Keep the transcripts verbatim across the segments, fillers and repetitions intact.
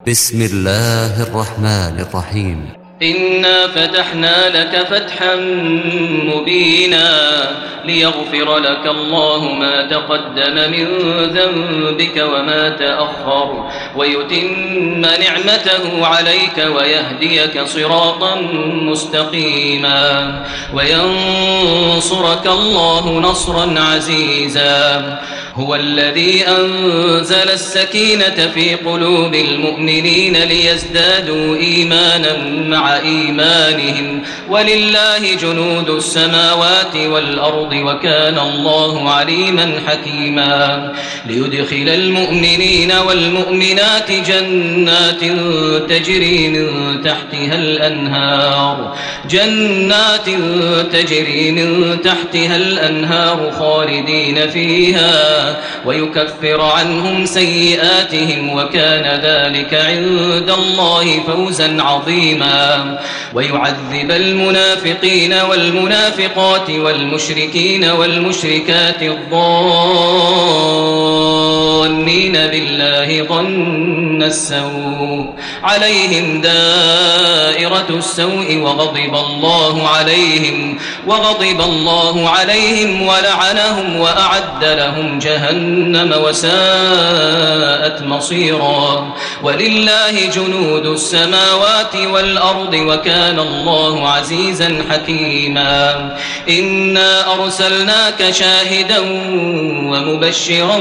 بسم الله الرحمن الرحيم. إنا فتحنا لك فتحا مبينا ليغفر لك الله ما تقدم من ذنبك وما تأخر ويتم نعمته عليك ويهديك صراطا مستقيما وينصرك الله نصرا عزيزا. هو الذي أنزل السكينة في قلوب المؤمنين ليزدادوا إيمانا مع إيمانهم ولله جنود السماوات والأرض وكان الله عليما حكيما. ليدخل المؤمنين والمؤمنات جنات تجري من تحتها الأنهار جنات تجري من تحتها الأنهار خالدين فيها ويكفر عنهم سيئاتهم وكان ذلك عند الله فوزا عظيما. ويعذب المنافقين والمنافقات والمشركين والمشركات الظانين بالله ظن السوء عليهم دائرة السوء وغضب الله عليهم وغضب الله عليهم ولعنهم وأعد لهم جهنم وساءت مصيرا. ولله جنود السماوات والأرض وكان الله عزيزا حكيما. إنا أرسلناك شاهدا ومبشرا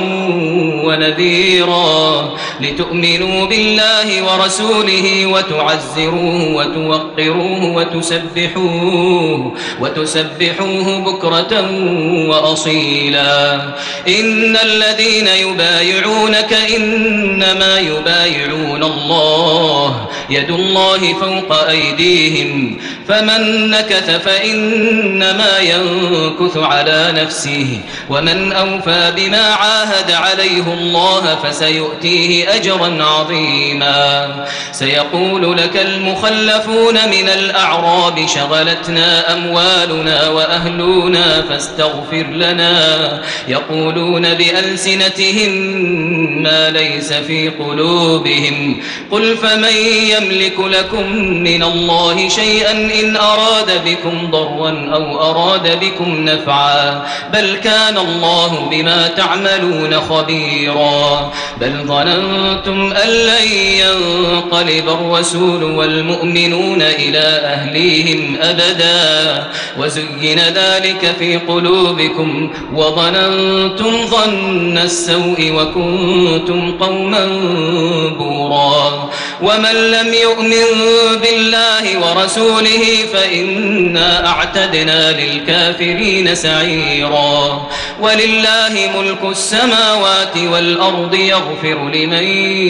ونذيرا لتؤمنوا بالله ورسوله وتعزروه وتوقروه وتسبحوه وتسبحوه بكرة وأصيلا. إن الذين يبايعونك إنما يبايعون الله يد الله فوق أيديهم فمن نكث فإنما ينكث على نفسه ومن أوفى بما عاهد عليه الله فسيؤتيه أجرا عظيما. سيقول لك المخلفون من الأعراب شغلتنا أموالنا وأهلنا فاستغفر لنا يقولون بألسنتهم ما ليس في قلوبهم قل فمن يملك لكم من الله شيئا إن أراد بكم ضرا أو أراد بكم نفعا بل كان الله بما تعملون خبيرا. بل ظننتم أن لن ينقلب الرسول والمؤمنون إلى أهليهم أبدا وزين ذلك في قلوبكم وظننتم ظن السوء وكنتم قوما بورا. ومن لم يؤمن بالله ورسوله فإنا أعتدنا للكافرين سعيرا. ولله ملك السماوات والأرض يغفر لمن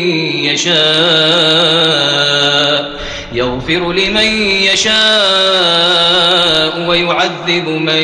يشاء يغفر لمن يشاء ويعذب من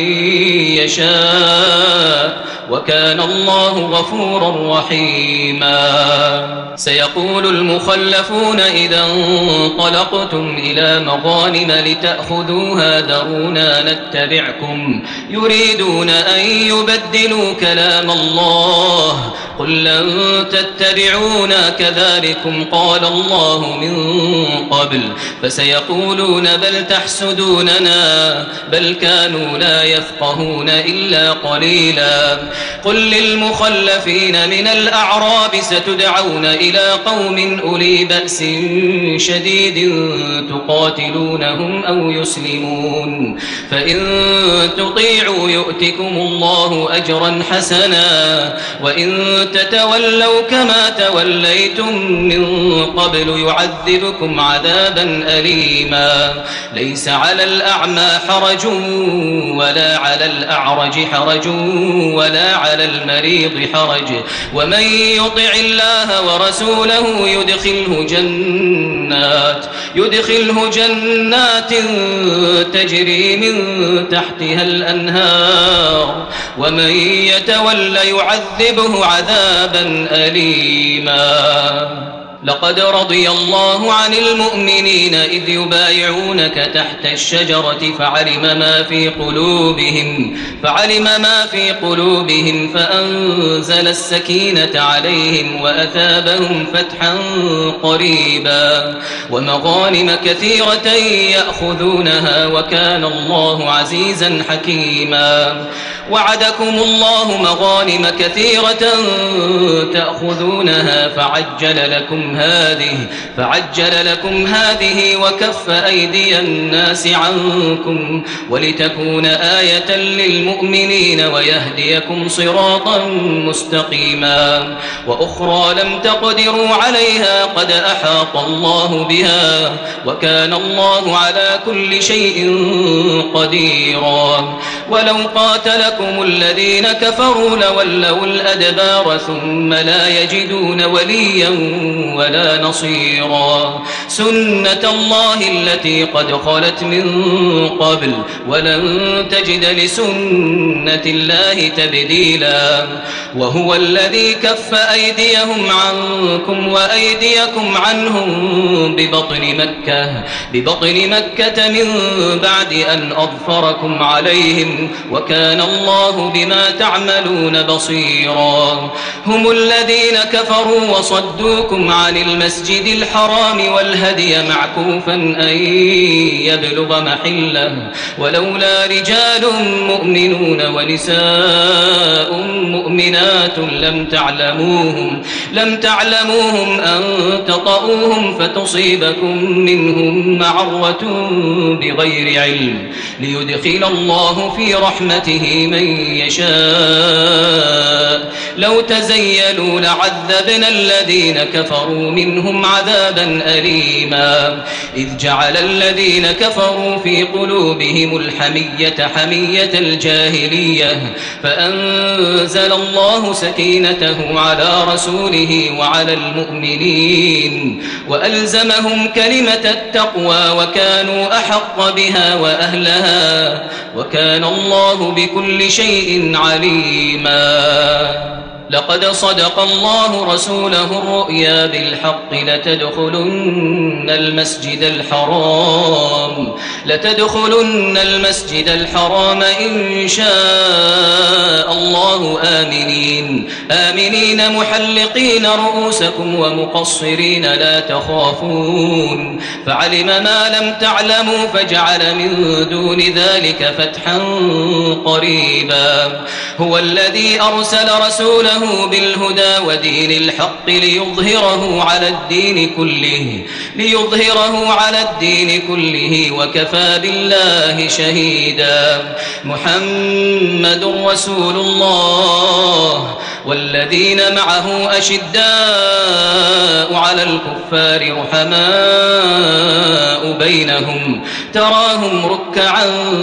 يشاء وكان الله غفورا رحيما. سيقول المخلفون إذا انطلقتم إلى مغانم لتأخذوها ذرونا نتبعكم يريدون أن يبدلوا كلام الله قل لن تتبعونا كذلكم قال الله من قبل فسيقولون بل تحسدوننا بل كانوا لا يفقهون إلا قليلا. قل للمخلفين من الأعراب ستدعون إلى قوم أولي بأس شديد تقاتلونهم أو يسلمون فإن تطيعوا يؤتكم الله أجرا حسنا وإن تتولوا كما توليتم من قبل يعذبكم عذابا أليما. ليس على الأعمى حرج ولا على الأعرج حرج ولا على المريض حرج ومن يطع الله ورسوله يدخله جنات يدخله جنات تجري من تحتها الأنهار ومن يتول يعذبه عذابا أليما. لقد رضي الله عن المؤمنين إذ يبايعونك تحت الشجرة فعلم ما في قلوبهم فعلم ما في قلوبهم فأنزل السكينة عليهم وأثابهم فتحا قريبا ومغانم كثيرة يأخذونها وكان الله عزيزا حكيما. وعدكم الله مغانم كثيرة تأخذونها فعجل لكم هذه فعجل لكم هذه وكف أيدي الناس عنكم ولتكون آية للمؤمنين ويهديكم صراطا مستقيما. وأخرى لم تقدروا عليها قد أحاط الله بها وكان الله على كل شيء قديرا. ولو قاتلكم الذين كفروا لولوا الأدبار ثم لا يجدون وليا ولا نصيرا. سنة الله التي قد خلت من قبل ولن تجد لسنة الله تبديلا. وهو الذي كف أيديهم عنكم وأيديكم عنهم ببطن مكة ببطن مكة من بعد أن أظفركم عليهم وكان الله بما تعملون بصيرا. هم الذين كفروا وصدوكم عن المسجد الحرام والهدي معكوفا أن يبلغ محله ولولا رجال مؤمنون ونساء مؤمنات لم تعلموهم لم تعلموهم أن تطؤوهم فتصيبكم منهم معرة بغير علم ليدخل الله في رحمته من يشاء. لو تزيلوا لعذبنا الذين كفروا منهم عذابا أليما. إذ جعل الذين كفروا في قلوبهم الحمية حمية الجاهلية فأنزل الله سكينته على رسوله وعلى المؤمنين وألزمهم كلمة التقوى وكانوا أحق بها وأهلها وكان الله بكل شيء عليما. لقد صدق الله رسوله الرؤيا بالحق لتدخلن المسجد الحرام لتدخلن المسجد الحرام إن شاء الله آمنين آمنين محلقين رؤوسكم ومقصرين لا تخافون فعلم ما لم تعلموا فجعل من دون ذلك فتحا قريبا. هو الذي أرسل رسوله بالهدى ودين الحق ليظهره على الدين كله ليظهره على الدين كله وكفى بالله شهيدا. محمد رسول الله والذين معه أشداء على الكفار رحماء بينهم تراهم ركعا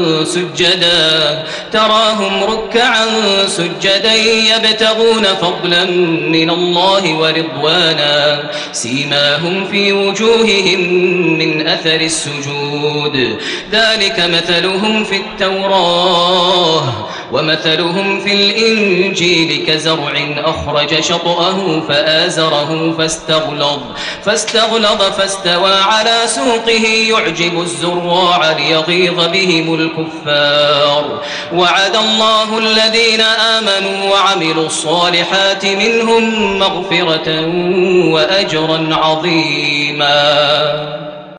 سجدا تراهم ركعا سجدا يبتغون فضلا من الله ورضوانا سيماهم في وجوههم من أثر السجود ذلك مثلهم في التوراة ومثلهم في الإنجيل كزرع أخرج شطأه فآزره فاستغلظ فاستغلظ فاستوى على سوقه يعجب الزراع ليغيظ بهم الكفار. وعد الله الذين آمنوا وعملوا الصالحات منهم مغفرة وأجرا عظيما.